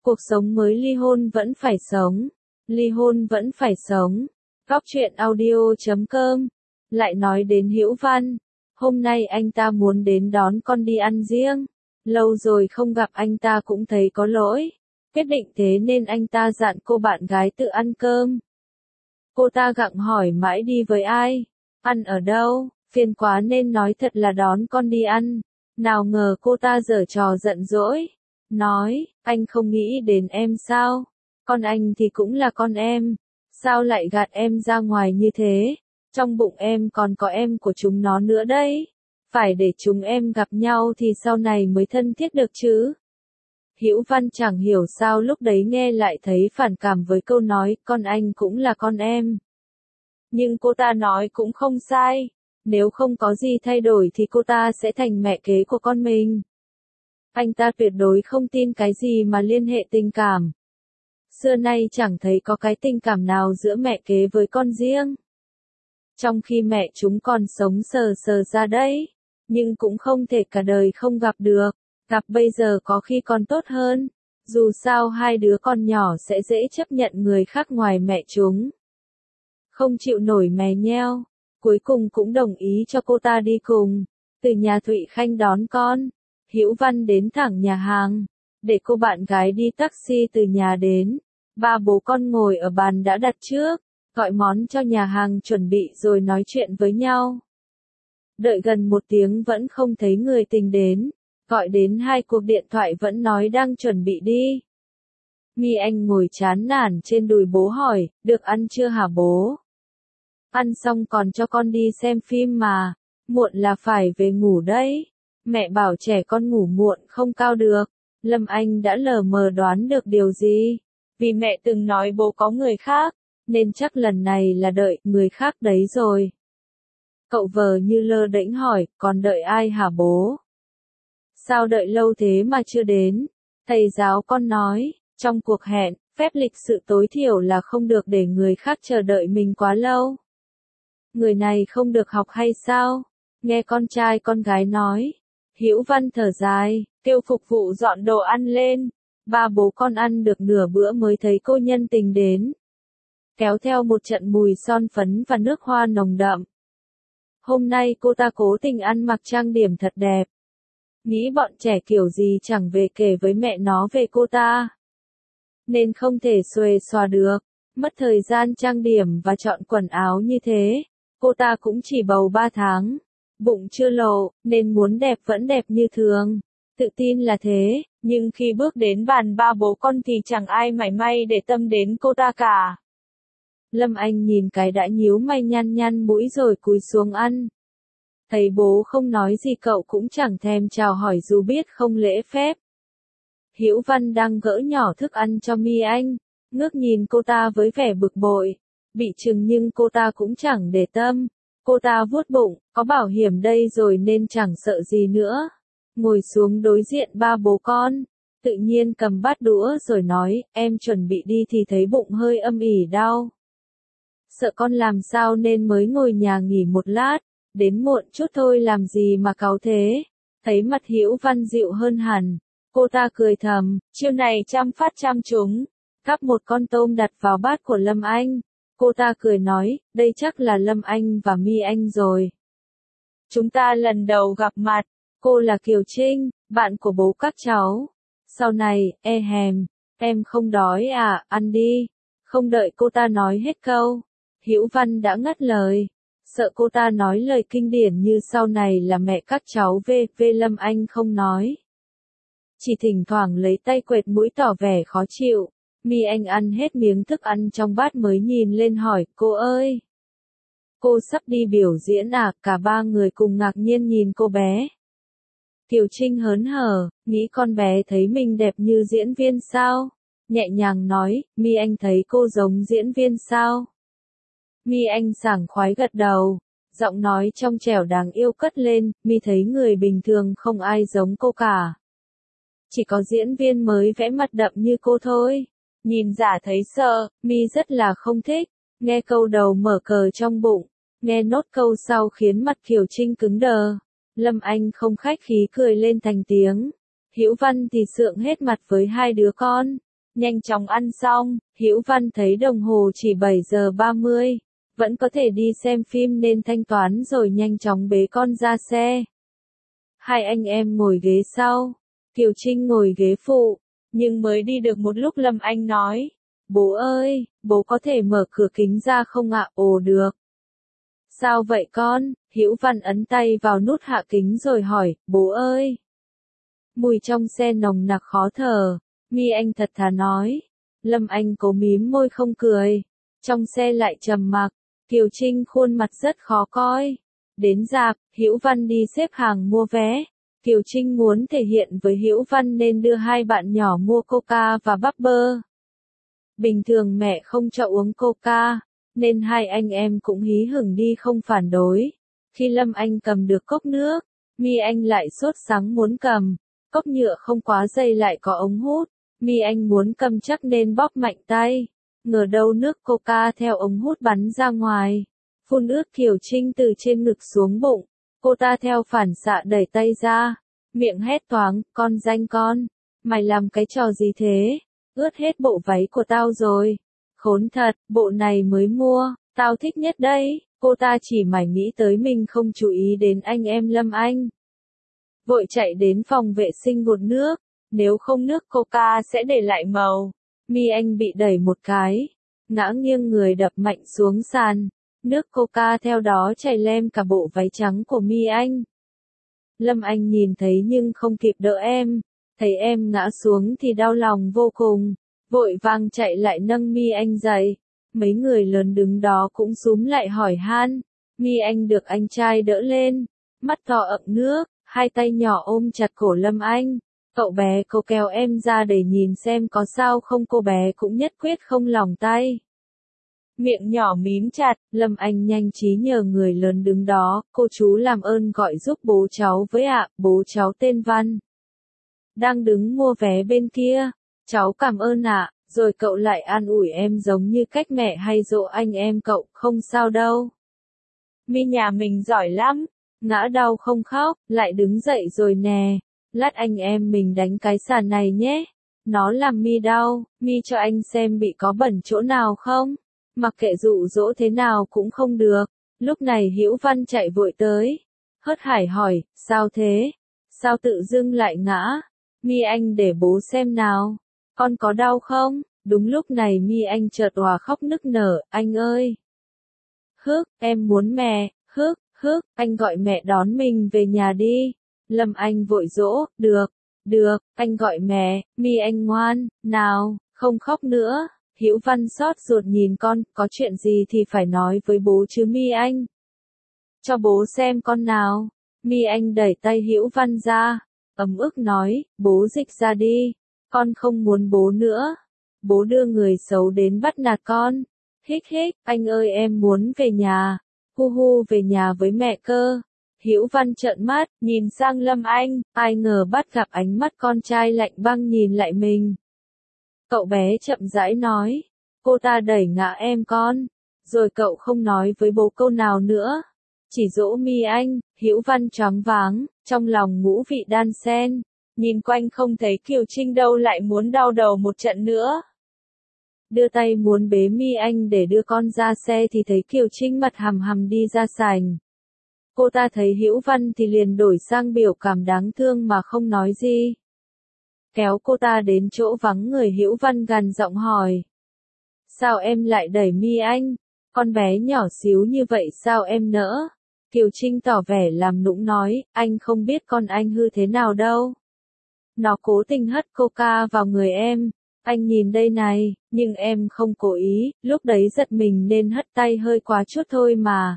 Cuộc sống mới ly hôn vẫn phải sống. Ly hôn vẫn phải sống. Góc truyện audio.com. Lại nói đến Hữu Văn. Hôm nay anh ta muốn đến đón con đi ăn riêng. Lâu rồi không gặp anh ta cũng thấy có lỗi. Quyết định thế nên anh ta dặn cô bạn gái tự ăn cơm. Cô ta gặng hỏi mãi đi với ai? Ăn ở đâu? Phiền quá nên nói thật là đón con đi ăn. Nào ngờ cô ta giở trò giận dỗi. Nói, anh không nghĩ đến em sao? Con anh thì cũng là con em. Sao lại gạt em ra ngoài như thế? Trong bụng em còn có em của chúng nó nữa đấy. Phải để chúng em gặp nhau thì sau này mới thân thiết được chứ. Hữu Văn chẳng hiểu sao lúc đấy nghe lại thấy phản cảm với câu nói con anh cũng là con em. Nhưng cô ta nói cũng không sai. Nếu không có gì thay đổi thì cô ta sẽ thành mẹ kế của con mình. Anh ta tuyệt đối không tin cái gì mà liên hệ tình cảm. Xưa nay chẳng thấy có cái tình cảm nào giữa mẹ kế với con riêng. Trong khi mẹ chúng còn sống sờ sờ ra đấy. Nhưng cũng không thể cả đời không gặp được. Gặp bây giờ có khi còn tốt hơn. Dù sao hai đứa con nhỏ sẽ dễ chấp nhận người khác ngoài mẹ chúng. Không chịu nổi mè nheo. Cuối cùng cũng đồng ý cho cô ta đi cùng. Từ nhà Thụy Khanh đón con. Hữu Văn đến thẳng nhà hàng. Để cô bạn gái đi taxi từ nhà đến. Ba bố con ngồi ở bàn đã đặt trước. Gọi món cho nhà hàng chuẩn bị rồi nói chuyện với nhau. Đợi gần 1 tiếng vẫn không thấy người tình đến. Gọi đến 2 cuộc điện thoại vẫn nói đang chuẩn bị đi. My Anh ngồi chán nản trên đùi bố hỏi, được ăn chưa hả bố? Ăn xong còn cho con đi xem phim mà. Muộn là phải về ngủ đấy. Mẹ bảo trẻ con ngủ muộn không cao được. Lâm Anh đã lờ mờ đoán được điều gì. Vì mẹ từng nói bố có người khác. Nên chắc lần này là đợi người khác đấy rồi. Cậu vờ như lơ đễnh hỏi, còn đợi ai hả bố? Sao đợi lâu thế mà chưa đến? Thầy giáo con nói, trong cuộc hẹn, phép lịch sự tối thiểu là không được để người khác chờ đợi mình quá lâu. Người này không được học hay sao? Nghe con trai con gái nói. Hữu Văn thở dài, kêu phục vụ dọn đồ ăn lên. Ba bố con ăn được nửa bữa mới thấy cô nhân tình đến. Kéo theo một trận mùi son phấn và nước hoa nồng đậm. Hôm nay cô ta cố tình ăn mặc trang điểm thật đẹp. Nghĩ bọn trẻ kiểu gì chẳng về kể với mẹ nó về cô ta. Nên không thể xuề xòa được. Mất thời gian trang điểm và chọn quần áo như thế. Cô ta cũng chỉ bầu 3 tháng. Bụng chưa lộ, nên muốn đẹp vẫn đẹp như thường. Tự tin là thế, nhưng khi bước đến bàn ba bố con thì chẳng ai mảy may để tâm đến cô ta cả. Lâm Anh nhìn cái đã nhíu mày nhăn nhăn mũi rồi cúi xuống ăn. Thấy bố không nói gì cậu cũng chẳng thèm chào hỏi dù biết không lễ phép. Hữu Văn đang gỡ nhỏ thức ăn cho My Anh, ngước nhìn cô ta với vẻ bực bội. Bị chừng nhưng cô ta cũng chẳng để tâm. Cô ta vuốt bụng, có bảo hiểm đây rồi nên chẳng sợ gì nữa. Ngồi xuống đối diện ba bố con. Tự nhiên cầm bát đũa rồi nói, em chuẩn bị đi thì thấy bụng hơi âm ỉ đau. Sợ con làm sao nên mới ngồi nhà nghỉ một lát. Đến muộn chút thôi làm gì mà cáu thế. Thấy mặt Hữu Văn dịu hơn hẳn. Cô ta cười thầm, chiêu này chăm phát chăm trúng. Gắp một con tôm đặt vào bát của Lâm Anh. Cô ta cười nói, đây chắc là Lâm Anh và My Anh rồi. Chúng ta lần đầu gặp mặt. Cô là Kiều Trinh, bạn của bố các cháu. Sau này, em không đói à, ăn đi. Không đợi cô ta nói hết câu. Hữu Văn đã ngắt lời. Sợ cô ta nói lời kinh điển như sau này là mẹ các cháu về Lâm Anh không nói. Chỉ thỉnh thoảng lấy tay quệt mũi tỏ vẻ khó chịu. My Anh ăn hết miếng thức ăn trong bát mới nhìn lên hỏi, cô ơi. Cô sắp đi biểu diễn à? Cả ba người cùng ngạc nhiên nhìn cô bé. Kiều Trinh hớn hở, nghĩ con bé thấy mình đẹp như diễn viên sao? Nhẹ nhàng nói, My Anh thấy cô giống diễn viên sao? My Anh sảng khoái gật đầu, giọng nói trong trẻo đáng yêu cất lên, My thấy người bình thường không ai giống cô cả. Chỉ có diễn viên mới vẽ mặt đậm như cô thôi. Nhìn giả thấy sợ, My rất là không thích. Nghe câu đầu mở cờ trong bụng, nghe nốt câu sau khiến mặt Kiều Trinh cứng đờ. Lâm Anh không khách khí cười lên thành tiếng. Hữu Văn thì sượng hết mặt với hai đứa con. Nhanh chóng ăn xong, Hữu Văn thấy đồng hồ chỉ 7 giờ 30, vẫn có thể đi xem phim nên thanh toán rồi nhanh chóng bế con ra xe. Hai anh em ngồi ghế sau, Kiều Trinh ngồi ghế phụ, nhưng mới đi được một lúc Lâm Anh nói, bố ơi, bố có thể mở cửa kính ra không ạ? Ồ được. Sao vậy con? Hữu Văn ấn tay vào nút hạ kính rồi hỏi, bố ơi. Mùi trong xe nồng nặc khó thở, Mi Anh thật thà nói. Lâm Anh cố mím môi không cười. Trong xe lại trầm mặc, Kiều Trinh khuôn mặt rất khó coi. Đến rạp, Hữu Văn đi xếp hàng mua vé. Kiều Trinh muốn thể hiện với Hữu Văn nên đưa hai bạn nhỏ mua Coca và bắp bơ. Bình thường mẹ không cho uống Coca, nên hai anh em cũng hí hửng đi không phản đối. Khi Lâm Anh cầm được cốc nước, Mi Anh lại sốt sắng muốn cầm. Cốc nhựa không quá dày lại có ống hút. Mi Anh muốn cầm chắc nên bóp mạnh tay. Ngờ đâu nước Coca theo ống hút bắn ra ngoài. Phun ướt Kiều Trinh từ trên ngực xuống bụng. Cô ta theo phản xạ đẩy tay ra. Miệng hét toáng, con danh con. Mày làm cái trò gì thế? Ướt hết bộ váy của tao rồi. Khốn thật, bộ này mới mua, tao thích nhất đấy. Cô ta chỉ mải nghĩ tới mình không chú ý đến anh em Lâm Anh. Vội chạy đến phòng vệ sinh gột nước, nếu không nước Coca sẽ để lại màu. Mi Anh bị đẩy một cái, ngã nghiêng người đập mạnh xuống sàn, nước Coca theo đó chảy lem cả bộ váy trắng của Mi Anh. Lâm Anh nhìn thấy nhưng không kịp đỡ em, thấy em ngã xuống thì đau lòng vô cùng, vội vàng chạy lại nâng Mi Anh dậy. Mấy người lớn đứng đó cũng xúm lại hỏi han. Mi Anh được anh trai đỡ lên, mắt to ậm nước, hai tay nhỏ ôm chặt cổ Lâm Anh. Cậu bé cô kéo em ra để nhìn xem có sao không, cô bé cũng nhất quyết không lòng tay. Miệng nhỏ mím chặt, Lâm Anh nhanh trí nhờ người lớn đứng đó, cô chú làm ơn gọi giúp bố cháu với ạ, bố cháu tên Văn. Đang đứng mua vé bên kia, cháu cảm ơn ạ, rồi cậu lại an ủi em giống như cách mẹ hay dỗ anh em cậu, không sao đâu. Mi nhà mình giỏi lắm, ngã đau không khóc, lại đứng dậy rồi nè, lát anh em mình đánh cái sàn này nhé. Nó làm Mi đau, Mi cho anh xem bị có bẩn chỗ nào không? Mặc kệ dụ dỗ thế nào cũng không được. Lúc này Hữu Văn chạy vội tới. Hớt hải hỏi, sao thế? Sao tự dưng lại ngã? Mi Anh để bố xem nào. Con có đau không? Đúng lúc này Mi Anh chợt òa khóc nức nở, anh ơi. Hức, em muốn mẹ, hức, anh gọi mẹ đón mình về nhà đi. Lâm Anh vội dỗ, được, anh gọi mẹ, Mi Anh ngoan, nào, không khóc nữa. Hữu Văn xót ruột nhìn con, có chuyện gì thì phải nói với bố chứ Mi Anh. Cho bố xem con nào. Mi Anh đẩy tay Hữu Văn ra, ấm ức nói, bố dịch ra đi, con không muốn bố nữa. Bố đưa người xấu đến bắt nạt con. Hích hích, anh ơi em muốn về nhà. Hu hu về nhà với mẹ cơ. Hữu Văn trợn mắt, nhìn sang Lâm Anh, ai ngờ bắt gặp ánh mắt con trai lạnh băng nhìn lại mình. Cậu bé chậm rãi nói, cô ta đẩy ngã em con, rồi cậu không nói với bố câu nào nữa, chỉ dỗ Mi Anh. Hữu Văn choáng váng, trong lòng ngũ vị đan xen, nhìn quanh không thấy Kiều Trinh đâu lại muốn đau đầu một trận nữa. Đưa tay muốn bế Mi Anh để đưa con ra xe thì thấy Kiều Trinh mặt hầm hầm đi ra sảnh. Cô ta thấy Hữu Văn thì liền đổi sang biểu cảm đáng thương mà không nói gì. Kéo cô ta đến chỗ vắng người, Hữu Văn gằn giọng hỏi. Sao em lại đẩy Mi Anh? Con bé nhỏ xíu như vậy sao em nỡ? Kiều Trinh tỏ vẻ làm nũng nói, anh không biết con anh hư thế nào đâu. Nó cố tình hất Coca vào người em. Anh nhìn đây này, nhưng em không cố ý, lúc đấy giật mình nên hất tay hơi quá chút thôi mà.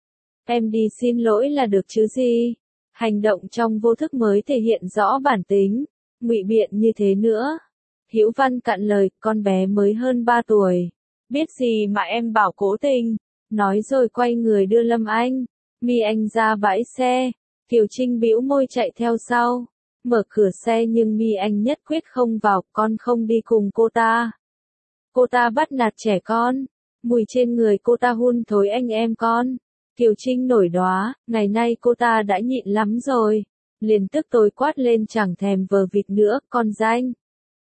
Em đi xin lỗi là được chứ gì? Hành động trong vô thức mới thể hiện rõ bản tính. Ngụy biện như thế nữa. Hữu Văn cạn lời, con bé mới hơn 3 tuổi. Biết gì mà em bảo cố tình. Nói rồi quay người đưa Lâm Anh, Mi Anh ra bãi xe. Kiều Trinh bĩu môi chạy theo sau. Mở cửa xe nhưng Mi Anh nhất quyết không vào, con không đi cùng cô ta. Cô ta bắt nạt trẻ con. Mùi trên người cô ta hun thối anh em con. Kiều Trinh nổi đoá, ngày nay cô ta đã nhịn lắm rồi. Liền tức tối quát lên chẳng thèm vờ vịt nữa, con danh.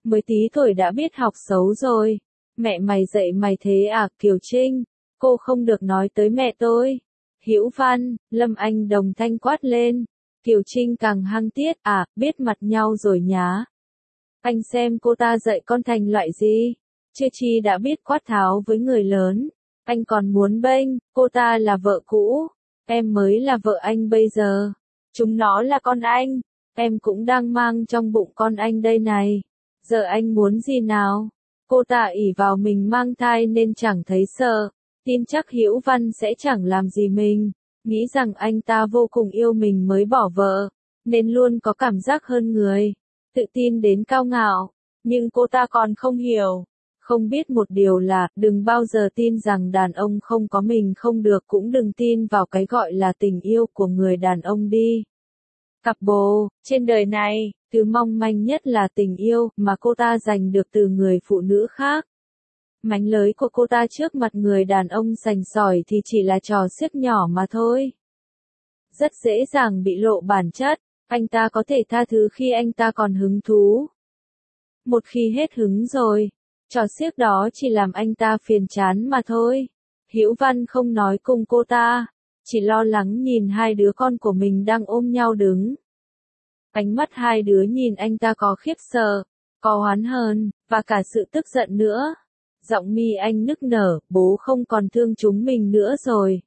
mới tí tuổi đã biết học xấu rồi. Mẹ mày dạy mày thế à, Kiều Trinh? Cô không được nói tới mẹ tôi. Hữu Văn, Lâm Anh đồng thanh quát lên. Kiều Trinh càng hăng tiết, à, biết mặt nhau rồi nhá. Anh xem cô ta dạy con thành loại gì. Chưa chi đã biết quát tháo với người lớn. Anh còn muốn bênh, cô ta là vợ cũ. Em mới là vợ anh bây giờ. Chúng nó là con anh. Em cũng đang mang trong bụng con anh đây này. Giờ anh muốn gì nào? Cô ta ỷ vào mình mang thai nên chẳng thấy sợ. Tin chắc Hữu Văn sẽ chẳng làm gì mình. Nghĩ rằng anh ta vô cùng yêu mình mới bỏ vợ. Nên luôn có cảm giác hơn người. Tự tin đến cao ngạo. Nhưng cô ta còn không hiểu. Không biết một điều là, đừng bao giờ tin rằng đàn ông không có mình không được, cũng đừng tin vào cái gọi là tình yêu của người đàn ông đi. Cặp bồ, trên đời này, thứ mong manh nhất là tình yêu mà cô ta giành được từ người phụ nữ khác. Mánh lới của cô ta trước mặt người đàn ông sành sỏi thì chỉ là trò xiếc nhỏ mà thôi. Rất dễ dàng bị lộ bản chất, anh ta có thể tha thứ khi anh ta còn hứng thú. Một khi hết hứng rồi, trò xiếc đó chỉ làm anh ta phiền chán mà thôi. Hữu Văn không nói cùng cô ta, chỉ lo lắng nhìn hai đứa con của mình đang ôm nhau đứng. Ánh mắt hai đứa nhìn anh ta có khiếp sợ, có oán hờn, và cả sự tức giận nữa. Giọng mi anh nức nở, bố không còn thương chúng mình nữa rồi.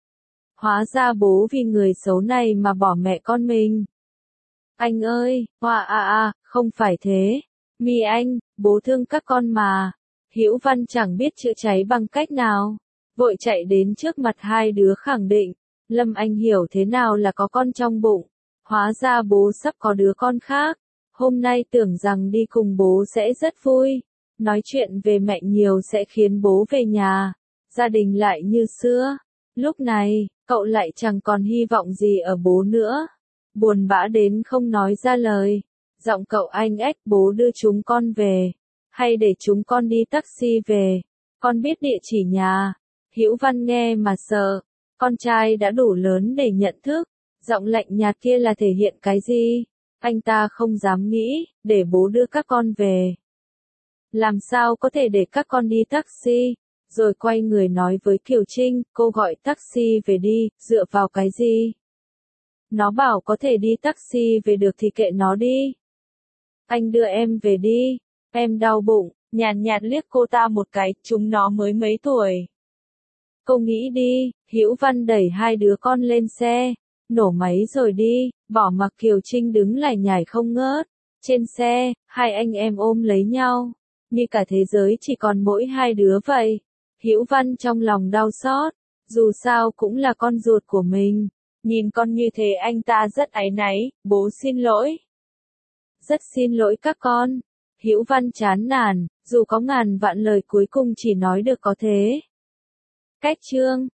Hóa ra bố vì người xấu này mà bỏ mẹ con mình. Anh ơi, không phải thế. Mi anh, bố thương các con mà. Hữu Văn chẳng biết chữa cháy bằng cách nào. Vội chạy đến trước mặt hai đứa khẳng định. Lâm Anh hiểu thế nào là có con trong bụng. Hóa ra bố sắp có đứa con khác. Hôm nay tưởng rằng đi cùng bố sẽ rất vui. Nói chuyện về mẹ nhiều sẽ khiến bố về nhà. Gia đình lại như xưa. Lúc này, cậu lại chẳng còn hy vọng gì ở bố nữa. Buồn bã đến không nói ra lời. Giọng cậu anh ếch, bố đưa chúng con về. Hay để chúng con đi taxi về. Con biết địa chỉ nhà. Hữu Văn nghe mà sợ. Con trai đã đủ lớn để nhận thức. Giọng lạnh nhạt kia là thể hiện cái gì? Anh ta không dám nghĩ, để bố đưa các con về. Làm sao có thể để các con đi taxi? Rồi quay người nói với Kiều Trinh, cô gọi taxi về đi, dựa vào cái gì? Nó bảo có thể đi taxi về được thì kệ nó đi. Anh đưa em về đi, em đau bụng, nhàn nhạt liếc cô ta một cái, chúng nó mới mấy tuổi. Cô nghĩ đi, Hữu Văn đẩy hai đứa con lên xe, nổ máy rồi đi, bỏ mặc Kiều Trinh đứng lải nhải không ngớt. Trên xe, hai anh em ôm lấy nhau, như cả thế giới chỉ còn mỗi hai đứa vậy. Hữu Văn trong lòng đau xót, dù sao cũng là con ruột của mình. Nhìn con như thế anh ta rất áy náy, bố xin lỗi. Rất xin lỗi các con. Hữu Văn chán nản, dù có ngàn vạn lời cuối cùng chỉ nói được có thế. Cách chương